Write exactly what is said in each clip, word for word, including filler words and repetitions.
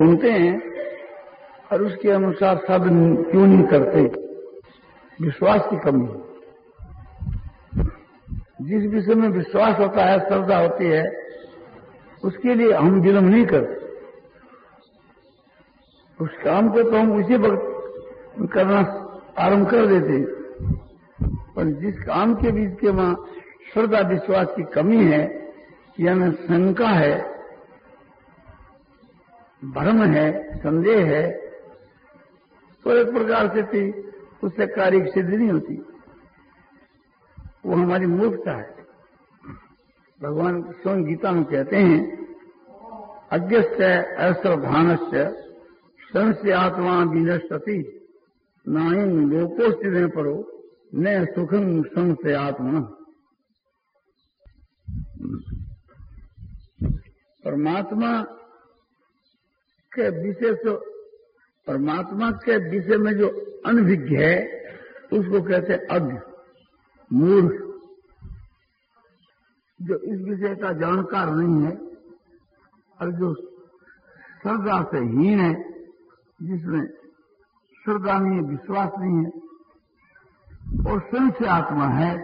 सुनते हैं और उसके अनुसार साधन क्यों नहीं करते? विश्वास की कमी। जिस विषय में विश्वास होता है, श्रद्धा होती है, उसके लिए हम विलंब नहीं करते। उस काम को तो हम उसी वक्त करना आरंभ कर देते, पर जिस काम के बीच के वहां श्रद्धा विश्वास की कमी है, यानी शंका है, भ्रम है, संदेह है, तो एक प्रकार से थी उससे कार्य की सिद्धि नहीं होती। वो हमारी मूर्खता है। भगवान स्वयं गीता में कहते हैं, अज्ञस्य अश्रद्धानस्य संस्य आत्मा विनश्यति नायं लोकोस्थिते परो न सुखं संस्य आत्मा। परमात्मा के विषय से परमात्मा के विषय में जो अनभिज्ञ है उसको कहते हैं अज्ञ, मूर्ख। जो इस विषय का जानकार नहीं है और जो श्रद्धा से हीन है, जिसमें श्रद्धा नहीं है, विश्वास नहीं है और संशय आत्मा है,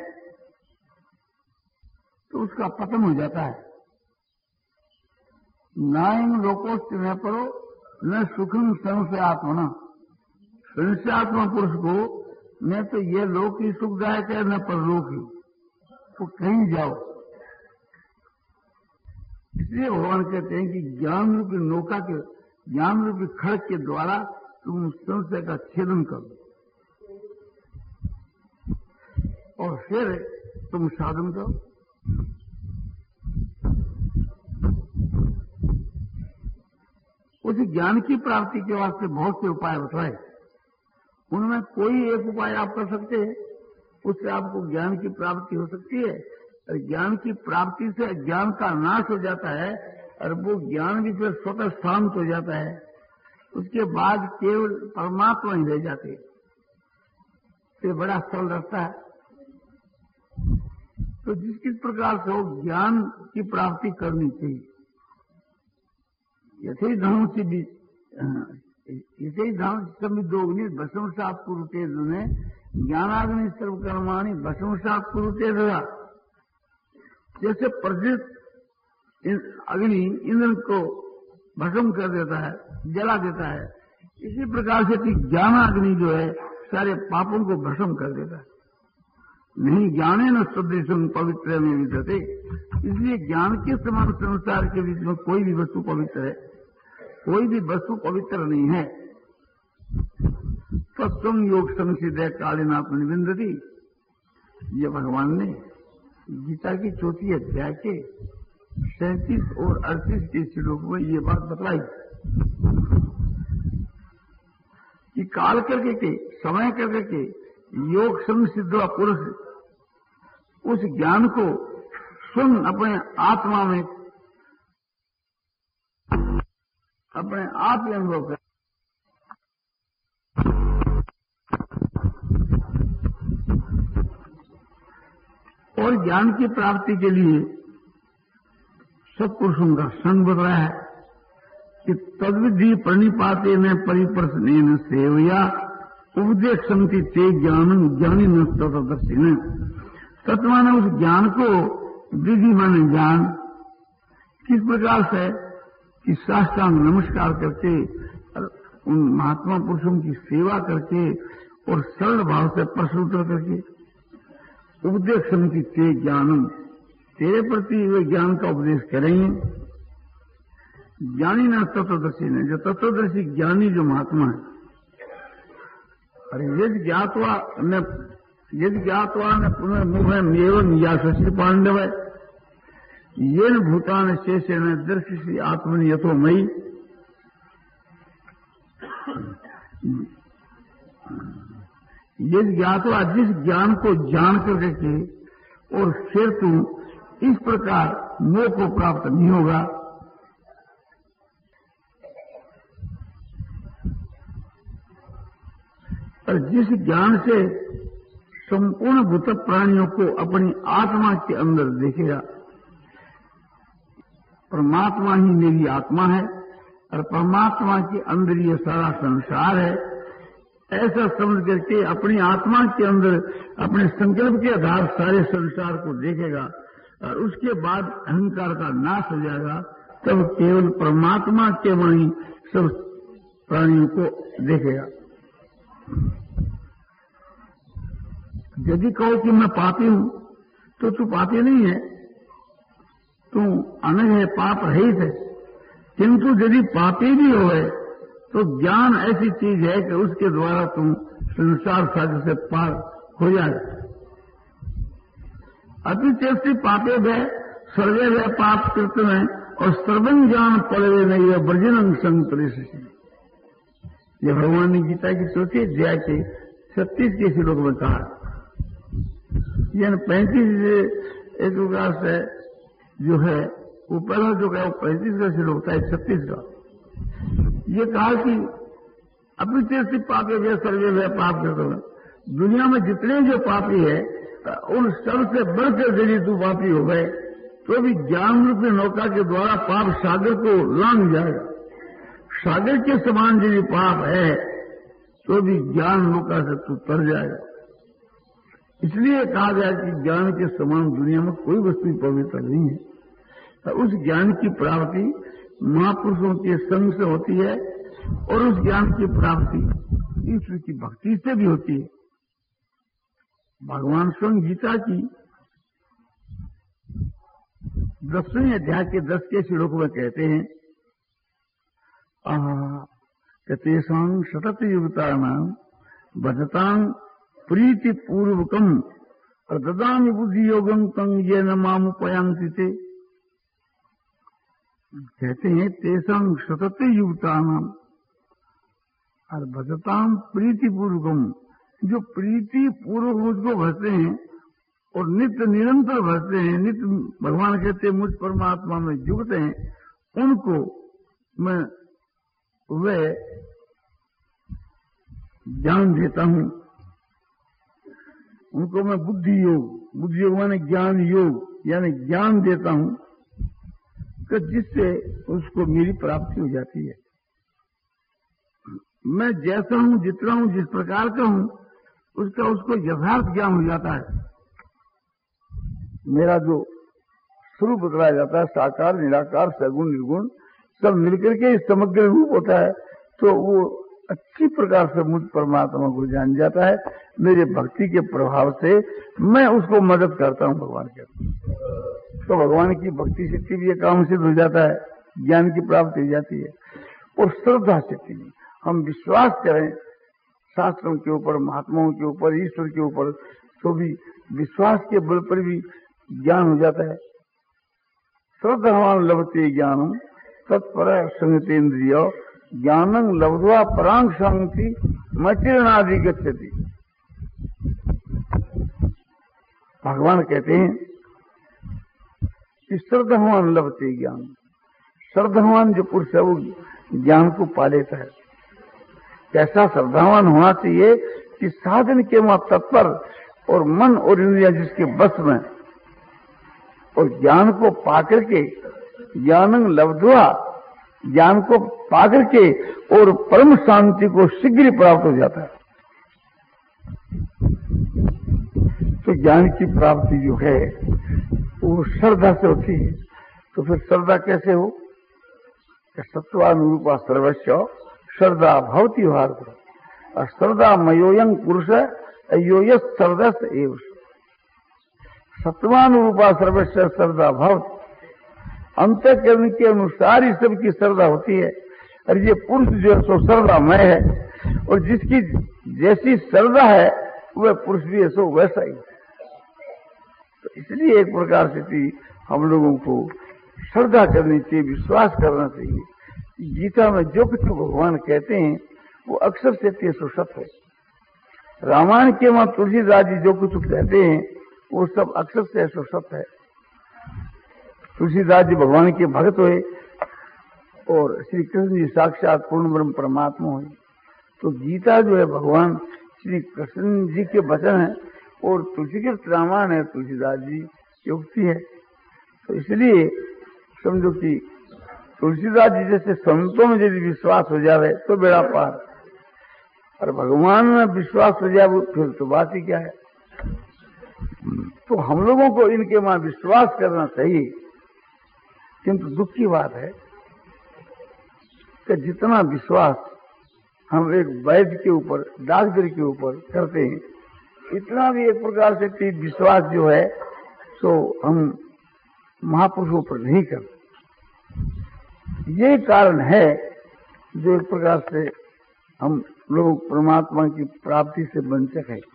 तो उसका पतन हो जाता है। नायं लोकोस्ति न परो न सुखम संशय आत्मा। संशय आत्मा पुरुष को न तो ये लोक ही सुखदायक है न परलोक ही, तो कहीं जाओ। इसलिए भगवान कहते हैं कि ज्ञान रूपी नौका के, ज्ञान रूपी खड़क के द्वारा तुम संशय का छेदन करो और फिर तुम साधन करो। उस ज्ञान की प्राप्ति के वास्ते बहुत से उपाय बताए, उनमें कोई एक उपाय आप कर सकते हैं, उससे आपको ज्ञान की प्राप्ति हो सकती है। और ज्ञान की प्राप्ति से ज्ञान का नाश हो जाता है और वो ज्ञान भी फिर स्वतः शांत हो जाता है। उसके बाद केवल परमात्मा ही रह जाते, ये बड़ा सरल रास्ता है। तो जिस किस प्रकार से वो ज्ञान की प्राप्ति करनी चाहिए, यथे धर्म से भी यथे धर्म समिदोग्नि भस्म सात कुरुते ने ज्ञानाग्नि सर्वकर्माणि भस्म सात कुरुते दया। जैसे प्रज्वलित अग्नि इंद्र को भस्म कर देता है, जला देता है, इसी प्रकार से ज्ञानाग्नि जो है सारे पापों को भस्म कर देता है। नहीं ज्ञाने न सदृशं पवित्र में विद्यते। इसलिए ज्ञान के समान संसार के बीच में कोई भी वस्तु पवित्र है, कोई भी वस्तु पवित्र नहीं है। तत्व योग संसिदय कालीन आत्मनिविंदति, ये भगवान ने गीता की चौथी अध्याय के सैंतीस और अड़तीस के श्लोक में ये बात बतलाई कि काल करके के, समय करके के योग संसिद्ध पुरुष उस ज्ञान को स्वयं अपने आत्मा में अपने आप ही अनुभव कर। और ज्ञान की प्राप्ति के लिए सत्पुरुषों का संग बन रहा है कि तद्विधि प्रणिपाते न परिप्रश्न सेवया उपदेश संति ते ज्ञान ज्ञानी न तत्वदर्शी। तत्व ने उस ज्ञान को विधि माने ज्ञान किस प्रकार से कि साष्टांग नमस्कार करके उन महात्मा पुरुषों की सेवा करके और सरल भाव से प्रश्न उत्तर करके उपदेश समिति ते ज्ञानम, तेरे प्रति वे ज्ञान का उपदेश करेंगे। ज्ञानी न तत्वदर्शी ने, जो तत्वदर्शी ज्ञानी जो महात्मा है, अरे यद ज्ञातवा न यद ज्ञातवा न पुनर्मुख एवं याशि पांडव ये न भूतान शेषे न दर्शी आत्मनि यथो मई। यदि ज्ञातवा, जिस ज्ञान को जान करके के और फिर तू इस प्रकार मोह को प्राप्त नहीं होगा। और जिस ज्ञान से संपूर्ण भूत प्राणियों को अपनी आत्मा के अंदर देखेगा, परमात्मा ही मेरी आत्मा है और परमात्मा के अंदर ये सारा संसार है, ऐसा समझ करके अपनी आत्मा के अंदर अपने संकल्प के आधार सारे संसार को देखेगा और उसके बाद अहंकार का नाश हो जाएगा, तब केवल परमात्मा के वहीं सब प्राणियों को देखेगा। यदि कहो कि मैं पापी हूं, तो तू पापी नहीं है, तू अनग है, पाप रहित है। किंतु यदि पापी भी होए तो ज्ञान ऐसी चीज है कि उसके द्वारा तुम संसार सागर से पार हो जाए। अतिचेष्टि पापे भय स्वर्गे भय पाप कृत में और सर्वं ज्ञान पड़े नहीं है ब्रजन संग परिश। यह भगवान ने गीता की चौथी अध्याय के छत्तीस के श्लोक में कहा, यानी पैंतीस एक प्रकार से जो है वो पहला जो है वो पैंतीस का श्लोक था, छत्तीस का। ये कहा कि अपिचेष्टि पापे वे सर्वे वे पाप करते हैं। दुनिया में जितने जो पापी है उन सबसे बढ़कर यदि तू पापी हो गए तो भी ज्ञान रूपी नौका के द्वारा पाप सागर को लांघ जाएगा। सागर के समान यदि पाप है तो भी ज्ञान नौका से तू तर जाएगा। इसलिए कहा गया कि ज्ञान के समान दुनिया में कोई वस्तु पवित्र नहीं है। उस ज्ञान की प्राप्ति महापुरुषों के संग से होती है और उस ज्ञान की प्राप्ति ईश्वर की भक्ति से भी होती है। भगवान स्वयं गीता की दसवें अध्याय के दस के श्लोक में कहते हैं, तेषां सतत युक्तानां भजतां प्रीति पूर्वकम ददामि बुद्धि योगम तं येन मामुपयांति ते। कहते हैं तेषां सतत युक्तानां और भजतां प्रीति पूर्वकम, जो प्रीति पूर्वक मुझको भजते हैं और नित्य निरंतर भजते हैं, नित्य भगवान कहते हैं मुझ परमात्मा में जुड़ते हैं, उनको मैं वे ज्ञान देता हूं। उनको मैं बुद्धि योग, बुद्धि योग माने ज्ञान योग, यानी ज्ञान देता हूं कि जिससे उसको मेरी प्राप्ति हो जाती है। मैं जैसा हूं, जितना हूं, जिस प्रकार का हूं, उसका उसको यथार्थ ज्ञान हो जाता है। मेरा जो स्वरूप बतलाया जाता है, साकार निराकार सगुण निर्गुण सब मिलकर के समग्र रूप होता है, तो वो अच्छी प्रकार से मुझ परमात्मा को जान जाता है। मेरे भक्ति के प्रभाव से मैं उसको मदद करता हूं भगवान के, तो भगवान की भक्ति शक्ति भी काम सिद्ध हो जाता है, ज्ञान की प्राप्ति हो जाती है। और श्रद्धा शक्ति में हम विश्वास करें शास्त्रों के ऊपर, महात्माओं के ऊपर, ईश्वर के ऊपर, तो भी विश्वास के बल पर भी ज्ञान हो जाता है। श्रद्धावान लभते ज्ञानम तत्पर संगतेन्द्रिय ज्ञानं लब्ध्वा परांग शांति मचिरणादि गच्छति। भगवान कहते हैं कि श्रद्धावान लभते ज्ञान, श्रद्धावान जो पुरुष है वो ज्ञान को पा लेता है। कैसा श्रद्धावान होना चाहिए कि साधन के वहां तत्पर और मन और इंद्रिया जिसके बस में, और ज्ञान को पाकर के ज्ञानं लब्ध्वा, ज्ञान को पाकर के और परम शांति को शीघ्र प्राप्त हो जाता है। तो ज्ञान की प्राप्ति जो है वो श्रद्धा से होती है। तो फिर श्रद्धा कैसे हो? सत्वानुरूपा सर्वस्व श्रद्धा भवति भारत। और श्रद्धा मयोयं पुरुष अयोय श्रद्धस एव। सत्वानुरूपा सर्वस्व श्रद्धा भवति, अंतःकरण के अनुसार ही सबकी श्रद्धा होती है। और ये पुरुष जो है सो श्रद्धामय है, और जिसकी जैसी श्रद्धा है वह पुरुष भी है सो वैसा ही। तो इसलिए एक प्रकार से हम लोगों को श्रद्धा करनी चाहिए, विश्वास करना चाहिए। गीता में जो कुछ भगवान कहते हैं वो अक्सर सत्य सो सत्य है। रामायण के वहां तुलसीदास जी जो कुछ कहते हैं वो सब अक्सर से सो सत्य है। तुलसीदास जी भगवान के भक्त हुए और श्री कृष्ण जी साक्षात पूर्ण ब्रह्म परमात्मा हुए। तो गीता जो है भगवान श्री कृष्ण जी के वचन है और तुलसी के रामायण है, तुलसीदास जी की उक्ति है। तो इसलिए समझो कि तुलसीदास जी जैसे संतों में यदि विश्वास हो जाए तो बेड़ा पार, और भगवान में विश्वास हो जाए फिर तो बात ही क्या है। तो हम लोगों को इनके वहां विश्वास करना चाहिए, किंतु दुख की बात है कि जितना विश्वास हम एक वैद्य के ऊपर, डॉक्टर के ऊपर करते हैं, इतना भी एक प्रकार से विश्वास जो है तो हम महापुरुषों पर नहीं करते। यही कारण है जो एक प्रकार से हम लोग परमात्मा की प्राप्ति से वंचित है।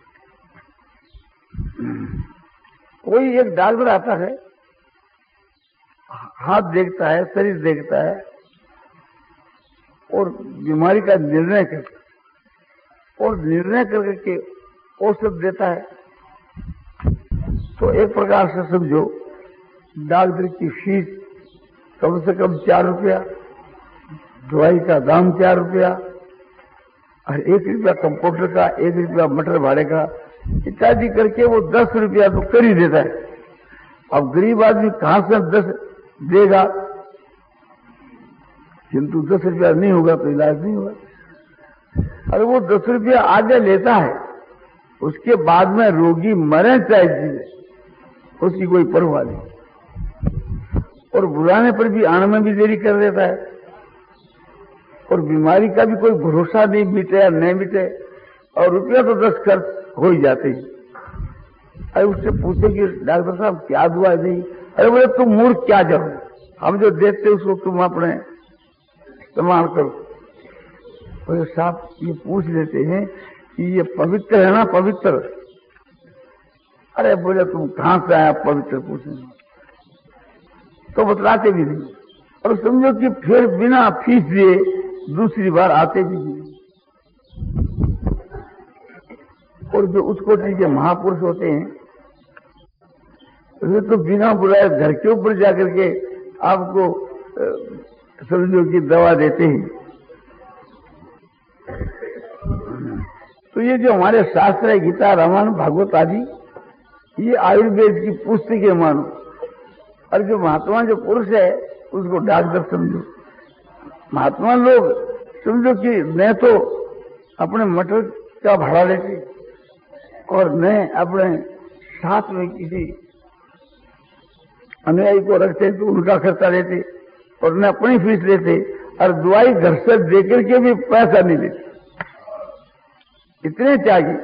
कोई एक डॉक्टर आता है, हाथ देखता है, शरीर देखता है और बीमारी का निर्णय करता है, और निर्णय करके औषध देता है। तो एक प्रकार से समझो डॉक्टर की फीस कम से कम चार रुपया, दवाई का दाम चार रुपया, और एक रुपया कंपाउंडर का, एक रुपया मटर भाड़े का, इत्यादि करके वो दस रुपया तो कर ही देता है। अब गरीब आदमी कहां से दस देगा, किंतु दस रुपया नहीं होगा तो इलाज नहीं होगा। अरे वो दस रुपया आगे लेता है, उसके बाद में रोगी मरे चाहे जीवे, उसकी कोई परवाह नहीं, और बुलाने पर भी आने में भी देरी कर देता है, और बीमारी का भी कोई भरोसा नहीं, मिटे या नहीं मिटे, और रुपया तो दस खर्च हो ही जाते हैं। अरे उससे पूछे कि डॉक्टर साहब क्या दुआ दी? अरे बोले तुम मूर्ख क्या जाओ, हम जो देते उसको तुम अपने इस्तेमाल करो। बोले साहब ये पूछ लेते हैं कि ये पवित्र है ना, पवित्र? अरे बोले तुम कहां से आया पवित्र पूछने? तो बतलाते भी नहीं, और समझो कि फिर बिना फीस दिए दूसरी बार आते भी नहीं। और जो उस कोटि के महापुरुष होते हैं वे तो बिना बुलाए घर के ऊपर जाकर के आपको समझो कि दवा देते हैं। तो ये जो हमारे शास्त्र है, गीता, रामायण, भागवत आदि, ये आयुर्वेद की पुस्तकें मानो, और जो महात्मा जो पुरुष है उसको डॉक्टर समझो। महात्मा लोग समझो कि न तो अपने मटर का भाड़ा लेते और न अपने साथ में किसी अनुयायी को रखते तो उनका खर्चा लेते, और न अपनी फीस लेते, और दवाई घर से देकर के भी पैसा नहीं लेते। इतने त्यागी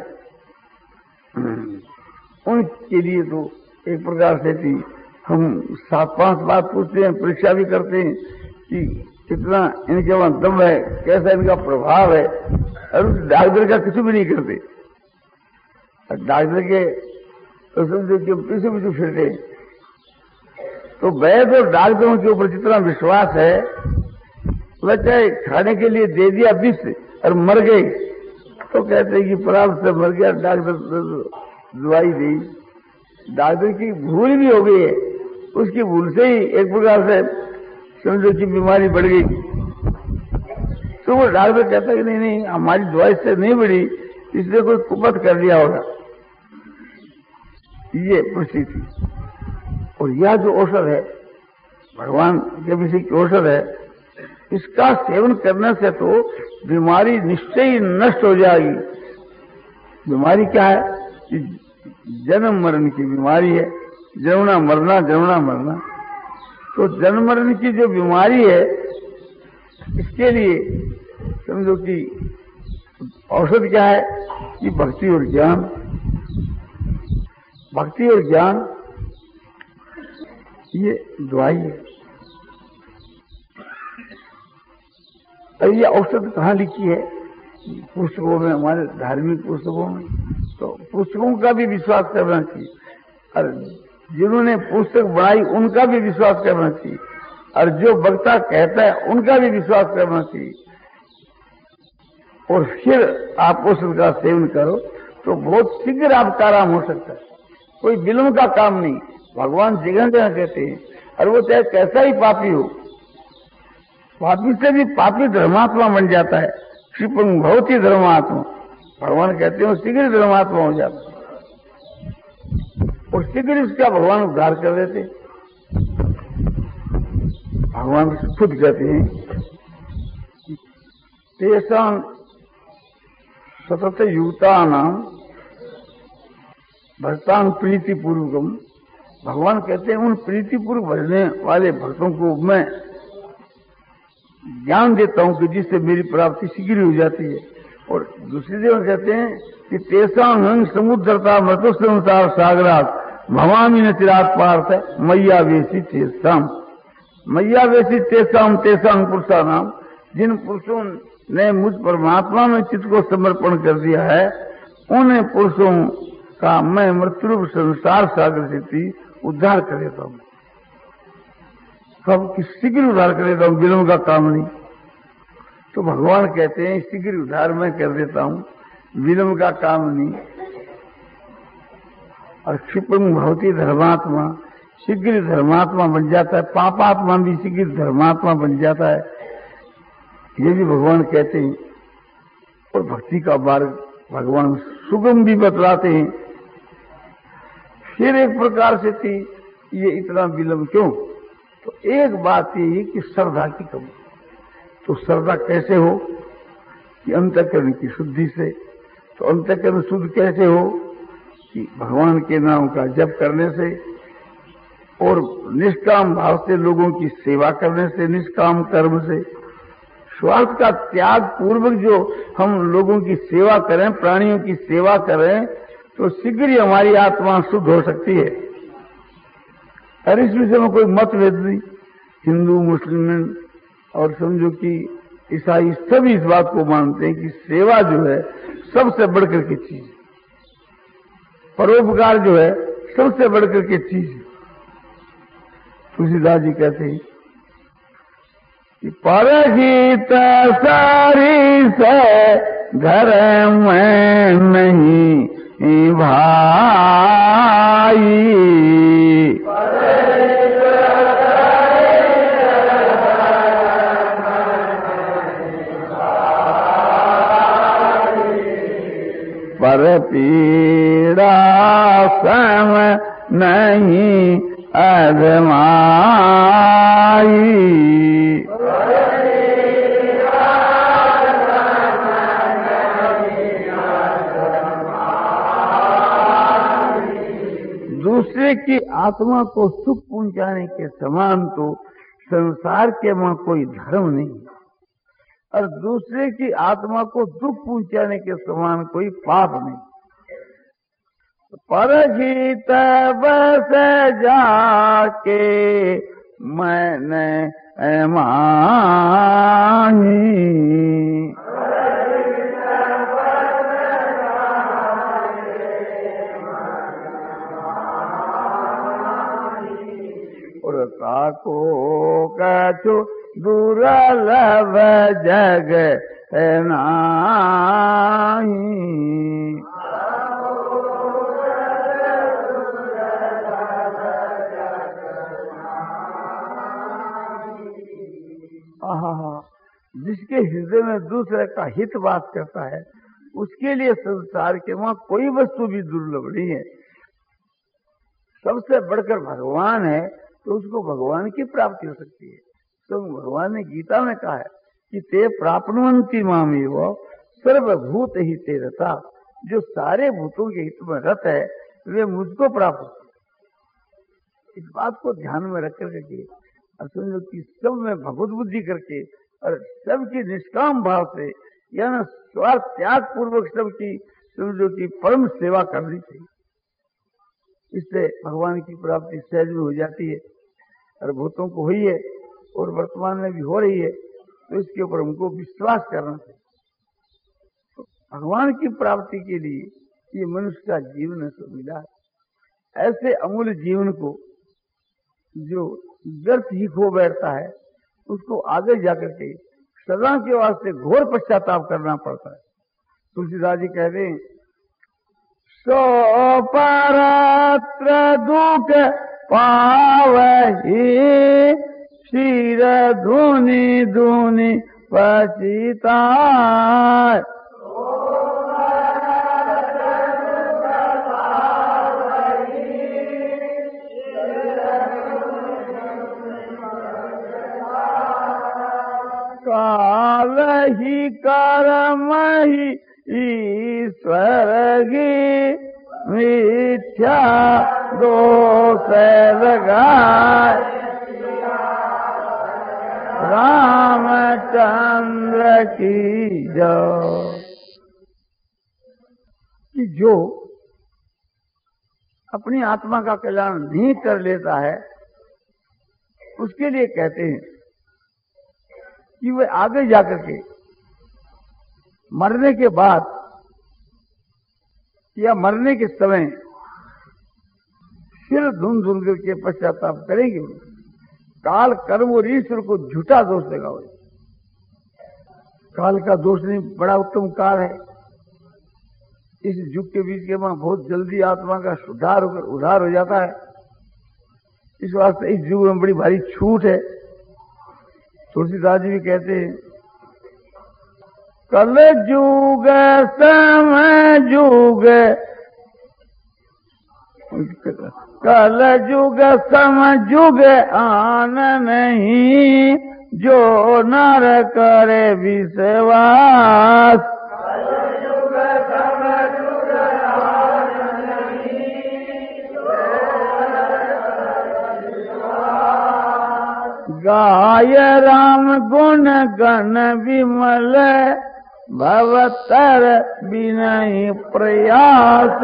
उनके लिए तो एक प्रकार से थी। हम सात पांच बार पूछते हैं, परीक्षा भी करते हैं कि कितना इनके वहां दम है, कैसा इनका प्रभाव है, और उस डॉक्टर का कुछ भी नहीं करते। डॉक्टर के तो समझो कि पीछे पीछे फिरते। तो वैद्य और डॉक्टरों के ऊपर जितना विश्वास है, वह चाहे खाने के लिए दे दिया विष और मर गए तो कहते हैं कि प्राप्त से मर गया, डॉक्टर दवाई दी। डॉक्टर की भूल भी हो गई है, उसकी भूल से ही एक प्रकार से समझो कि बीमारी बढ़ गई। तो वो डॉक्टर कहता है कि नहीं नहीं हमारी दवाई से नहीं बढ़ी, इसलिए कोई कुपत कर दिया होगा। ये परिस्थिति। और यह जो औषध है भगवान के विषय की औषध है, इसका सेवन करने से तो बीमारी निश्चय ही नष्ट हो जाएगी। बीमारी क्या है कि जन्म मरण की बीमारी है, जन्मना मरना जन्मना मरना। तो जन्म मरण की जो बीमारी है, इसके लिए समझो कि औषध क्या है कि भक्ति और ज्ञान। भक्ति और ज्ञान ये दवाई है। और ये औषध कहाँ लिखी है? पुस्तकों में, हमारे धार्मिक पुस्तकों में। तो पुस्तकों का भी विश्वास करना चाहिए, और जिन्होंने पुस्तक बनाई उनका भी विश्वास करना चाहिए, और जो वक्ता कहता है उनका भी विश्वास करना चाहिए। और फिर आप औषध का सेवन करो तो बहुत शीघ्र आपका आराम हो सकता है। कोई विलंब का काम नहीं। भगवान जगह जगह कहते हैं, और वो चाहे कैसा ही पापी हो, पापी से भी पापी धर्मात्मा बन जाता है। क्षिपंग बहुत ही धर्मात्मा, भगवान कहते हैं शीघ्र धर्मात्मा हो जाता है, और शीघ्र इसका भगवान उद्धार कर देते। भगवान खुद कहते हैं तेषां सतत युक्तानां भक्तां प्रीतिपूर्वकम। भगवान कहते हैं उन प्रीतिपूर्वक भजने वाले भक्तों को मैं ज्ञान देता हूं कि जिससे मेरी प्राप्ति शीघ्र हो जाती है। और दूसरी जगह कहते हैं कि तेषां हंग समुद्रता मृतुस्नुसार सागरात भवामी न चिरात पार्थ मैया वेशी तेषां। मैया वेशी तेषां तेषां पुरुषा नाम। जिन पुरुषों ने मुझ परमात्मा में चित्त को समर्पण कर दिया है उन पुरुषों का मैं मृत्यु संसार सागर से उद्धार कर देता हूं। सबकी शीघ्र उद्धार कर देता हूं, विलंब का काम नहीं। तो भगवान कहते हैं शीघ्र उद्धार मैं कर देता हूं, विलंब का काम नहीं। और क्षिपंग भवती धर्मात्मा, शीघ्र धर्मात्मा बन जाता है। पापात्मा भी शीघ्र धर्मात्मा बन जाता है, ये भी भगवान कहते हैं। और भक्ति का मार्ग भगवान सुगम भी बतलाते हैं। फिर एक प्रकार से थी ये इतना विलंब क्यों? तो एक बात ये कि श्रद्धा की कमी। तो श्रद्धा कैसे हो? कि अंतःकरण की शुद्धि से। तो अंतःकरण शुद्ध कैसे हो? कि भगवान के नाम का जप करने से और निष्काम भाव से लोगों की सेवा करने से, निष्काम कर्म से। स्वार्थ का त्याग पूर्वक जो हम लोगों की सेवा करें, प्राणियों की सेवा करें, तो शीघ्र ही हमारी आत्मा शुद्ध हो सकती है। और इस विषय में कोई मतभेद नहीं। हिंदू, मुस्लिम और समझो कि ईसाई सभी इस बात को मानते हैं कि सेवा जो है सबसे बढ़कर की चीज, परोपकार जो है सबसे बढ़कर की चीज। तुलसीदास जी कहते हैं कि परहित सारी से घर में नहीं भाई। पर पीड़ा सम नहीं अधमाई। दूसरे की आत्मा को सुख पहुंचाने के समान तो संसार के वहां कोई धर्म नहीं, और दूसरे की आत्मा को दुख पहुंचाने के समान कोई पाप नहीं। परहित बस जाके मैंने मानी। और काको कछु दुर्लभ जग नाही। जिसके हृदय में दूसरे का हित बात करता है उसके लिए संसार के वहां कोई वस्तु भी दुर्लभ नहीं है। सबसे बढ़कर भगवान है तो उसको भगवान की प्राप्ति हो सकती है। तो भगवान ने गीता में कहा है कि ते प्राप्नुवन्ति मामेव सर्वभूत हिते रता। जो सारे भूतों के हित में रत है वे मुझको प्राप्त होते। इस बात को ध्यान में रख करके और समझो कि सब में भगवत बुद्धि करके और सबकी निष्काम भाव से यानी स्वार्थ त्याग पूर्वक सबकी समझो कि परम सेवा करनी चाहिए। इससे भगवान की प्राप्ति सहज में हो जाती है और भूतों को हुई है और वर्तमान में भी हो रही है। तो इसके ऊपर हमको विश्वास करना चाहिए। तो भगवान की प्राप्ति के लिए ये मनुष्य का जीवन से मिला है। ऐसे अमूल्य जीवन को जो व्यर्थ ही खो बैठता है उसको आगे जाकर के सदा के वास्ते घोर पश्चाताप करना पड़ता है। तुलसीदास जी कहते हैं सो परत्र दुख पावहि क्षीर धुनि धुनि पचिताय। ही कर्म ही ईश्वर की मिथ्या दोष लगाए रामचंद्र की जय। कि जो अपनी आत्मा का कल्याण नहीं कर लेता है उसके लिए कहते हैं कि वह आगे जाकर के मरने के बाद या मरने के समय सिर धुन धुन करके पश्चाताप करेंगे। काल कर्म और ईश्वर को झूठा दोष लगाओ। काल का दोष नहीं, बड़ा उत्तम काल है। इस युग के बीच के वहां बहुत जल्दी आत्मा का सुधार होकर उद्धार हो जाता है। इस वास्ते इस युग में बड़ी भारी छूट है। तुलसीदास जी भी कहते हैं कल जुग समय जुग, कल जुग समय जुग आन नहीं, जो नर करे विश्वास। गाय राम गुण गण विमल, भवतर विनय प्रयास।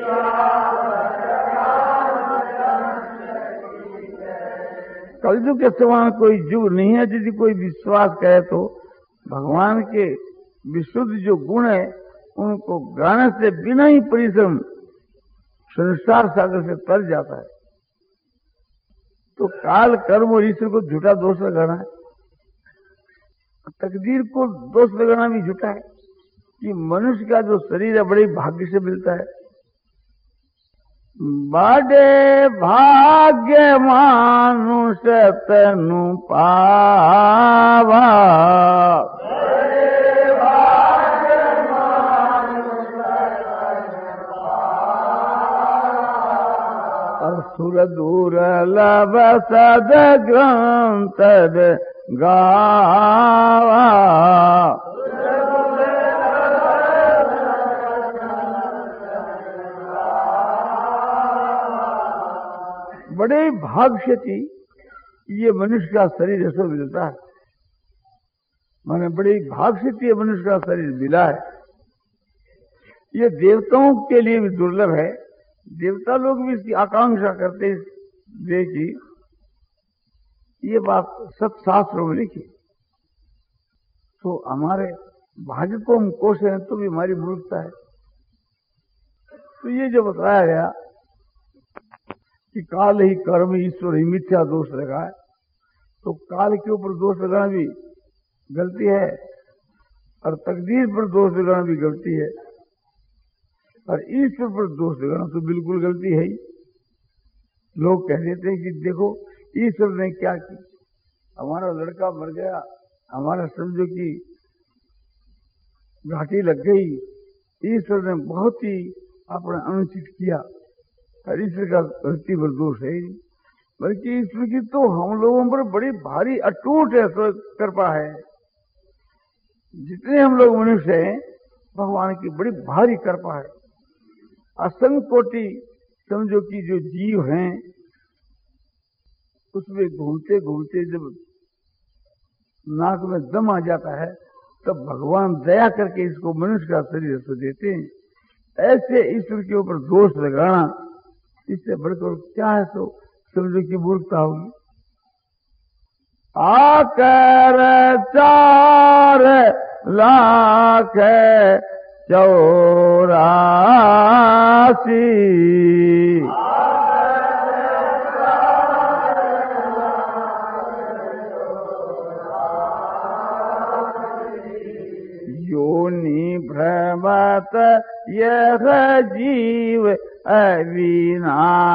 कलयुग के समान कोई युग नहीं है। यदि कोई विश्वास करे तो भगवान के विशुद्ध जो गुण है उनको गाने से बिना ही परिश्रम संसार सागर से तर जाता है। तो काल कर्म और ईश्वर को झूठा दोष लगाना है, तकदीर को दोष लगाना भी झूठा है। कि मनुष्य का जो शरीर है बड़े भाग्य से मिलता है। बड़े भाग्य मानुष तनु पावा, असुर दुर्लभ सद ग्रंथ गावा। बड़े भाग से थी ये मनुष्य का शरीर ऐसा मिलता है। माने बड़े भाग से थी ये मनुष्य का शरीर मिला है। ये देवताओं के लिए भी दुर्लभ है। देवता लोग भी इसकी आकांक्षा करते हैं कि ये बात सब शास्त्रों में लिखी। तो हमारे भाग्य को हम कोसे हैं तो भी हमारी मूर्खता है। तो ये जो बताया गया कि काल ही कर्म ईश्वर ही मिथ्या दोष लगाए, तो काल के ऊपर दोष लगाना भी गलती है और तकदीर पर दोष लगाना भी गलती है और ईश्वर पर दोष लगाना तो बिल्कुल गलती है ही। लोग कह देते हैं कि देखो ईश्वर ने क्या की, हमारा लड़का मर गया, हमारा समझो कि घाटी लग गई, ईश्वर ने बहुत ही अपना अनुचित किया और ईश्वर का धरती पर दोष है। बल्कि ईश्वर की तो हम लोगों पर बड़ी भारी अटूट है कृपा है। जितने हम लोग मनुष्य हैं भगवान की बड़ी भारी कृपा है। असंख्य कोटि समझो कि जो जीव हैं उसमें घूमते घूमते जब नाक में दम आ जाता है तब भगवान दया करके इसको मनुष्य का शरीर तो देते हैं। ऐसे ईश्वर के ऊपर दोष लगाना इससे बढ़कर क्या है तो समझो की मूर्खता होगी। आकर चार लाख चौरासी, योनि भ्रमत यह जीव अविनाशी।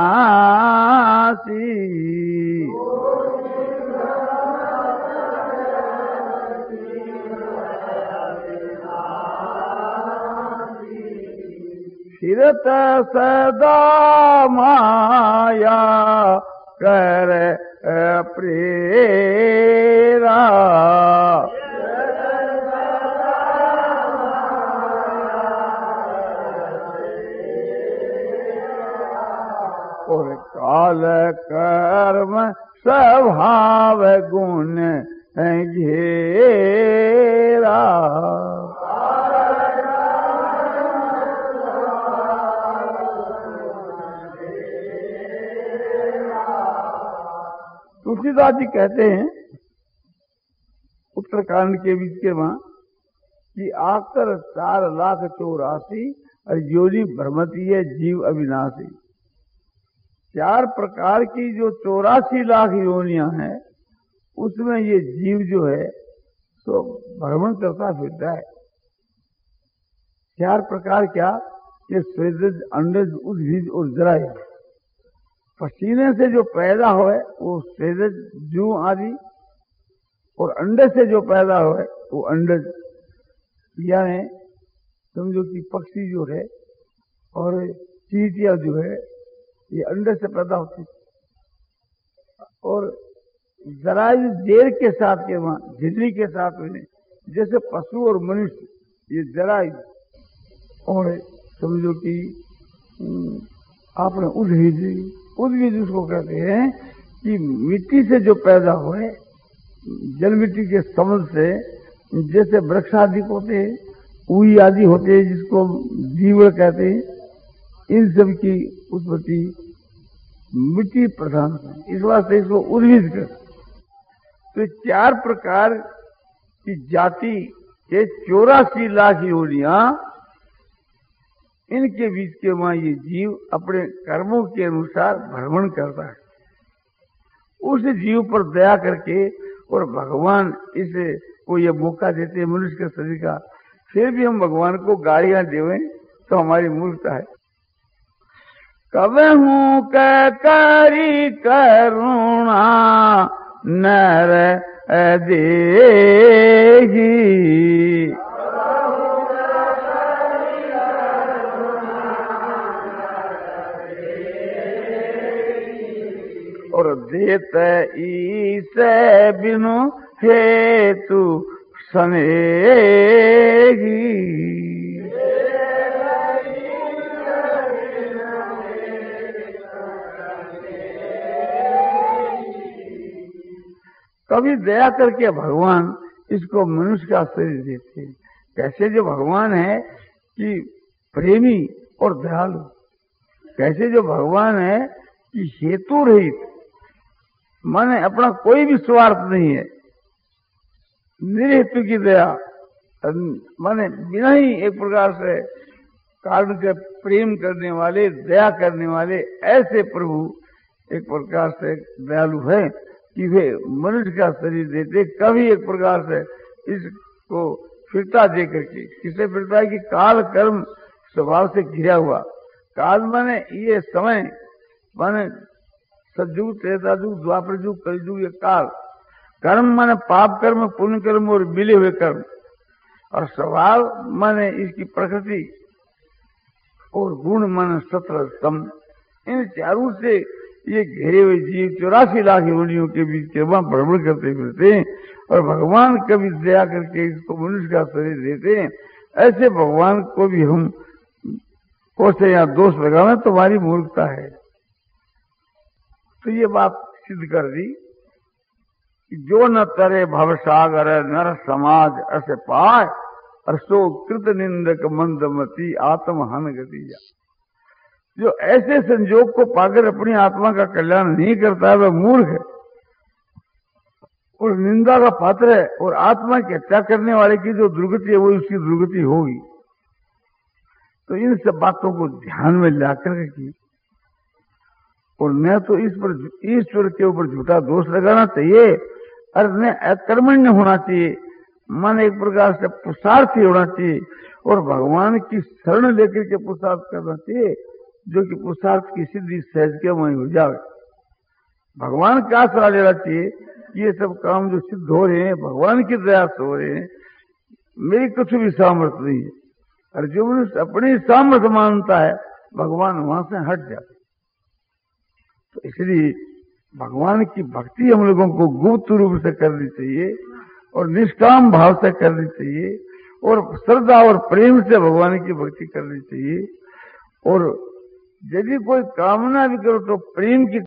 फिरत सदा माया कर प्रेरा, काल कर्म स्वभाव गुण घेरा। तुलसीदास जी कहते हैं उत्तरकांड के बीच के वहां कि आकर चार लाख चौरासी और योनि भ्रमती है जीव अविनाशी। चार प्रकार की जो चौरासी लाख योनियां हैं उसमें ये जीव जो है तो भ्रमण करता फिरता है। चार प्रकार क्या? ये स्वेदज, अंडज, उद्भिज और जरायु। पसीने से जो पैदा हो वो स्वेदज, जू आदि, और अंडे से जो पैदा हो वो अंडज। यानी समझो कि पक्षी जो है और चींटियां जो है ये अंडे से पैदा होती, और जरायु जेर के साथ के वहां झिल्ली के साथ में, जैसे पशु और मनुष्य ये जरायु, और समझो कि आपने उद्भिज, उद्भिज उसको कहते हैं कि मिट्टी से जो पैदा हुए, जल मिट्टी के समझ से, जैसे वृक्ष आदि होते हैं, उई आदि होते हैं जिसको जीवड़ कहते हैं, इन सब की उत्पत्ति मिट्टी प्रधान है, इस वास्ते इसको उद्भिज कहते। तो चार प्रकार की जाति के चौरासी लाख योनियां, इनके बीच के वहां ये जीव अपने कर्मों के अनुसार भ्रमण करता है। उस जीव पर दया करके, और भगवान इसे को ये मौका देते हैं मनुष्य के शरीर का, फिर भी हम भगवान को गालियां देवें तो हमारी मूर्खता है। कबहू क करी करुणा नर देही, और देत ईसे बिनु हेतु सनेही। कभी दया करके भगवान इसको मनुष्य का शरीर देते हैं। कैसे जो भगवान है कि प्रेमी और दयालु, कैसे जो भगवान है कि हेतु रहित, माने अपना कोई भी स्वार्थ नहीं है, निरहेतु की दया, माने बिना ही एक प्रकार से कारण के प्रेम करने वाले, दया करने वाले, ऐसे प्रभु एक प्रकार से दयालु है कि वे मनुष्य का शरीर देते। कभी एक प्रकार से इसको फिरता दे करके, किसे फिरता है कि काल कर्म स्वभाव से घिरा हुआ। काल माने ये समय, माने सतयुग, त्रेता युग, द्वापर युग, कलयुग, ये काल। कर्म माने पाप कर्म, पुण्य कर्म और मिले हुए कर्म, और स्वभाव माने इसकी प्रकृति, और गुण माने सत्रह स्तंभ। इन चारों से ये घेरे हुए जीव चौरासी लाख योनियों के बीच के वहां भ्रमण करते फिरते हैं, और भगवान कभी दया करके इसको मनुष्य का शरीर देते हैं। ऐसे भगवान को भी हम कोसे या दोष लगावे तो हमारी मूर्खता है। तो ये बात सिद्ध कर दी कि जो न तरे भवसागर नर समाज ऐसे पाए, और सो कृत निंदक मंदमती आत्महन गति। जो ऐसे संजोग को पाकर अपनी आत्मा का कल्याण नहीं करता है वह मूर्ख है और निंदा का पात्र है, और आत्मा की हत्या करने वाले की जो दुर्गति है वो उसकी दुर्गति होगी। तो इन सब बातों को ध्यान में लाकर की, और न तो इस पर ईश्वर के ऊपर झूठा दोष लगाना चाहिए, और न अकर्मण्य होना चाहिए, मन एक प्रकार से पुरुषार्थी होना चाहिए, और भगवान की शरण लेकर के पुरुषार्थ करना चाहिए, जो कि पुरुषार्थ की सिद्धि सहज के वहीं हो जाए। भगवान का सलाह लेना चाहिए कि ये सब काम जो सिद्ध हो रहे हैं भगवान की दया से हो रहे हैं, मेरी कुछ भी सामर्थ्य नहीं है। और जो मनुष्य अपनी सामर्थ्य मानता है भगवान वहां से हट जाते। तो इसलिए भगवान की भक्ति हम लोगों को गुप्त रूप से करनी चाहिए, और निष्काम भाव से करनी चाहिए, और श्रद्धा और प्रेम से भगवान की भक्ति करनी चाहिए। और यदि कोई कामना भी करो तो प्रेम की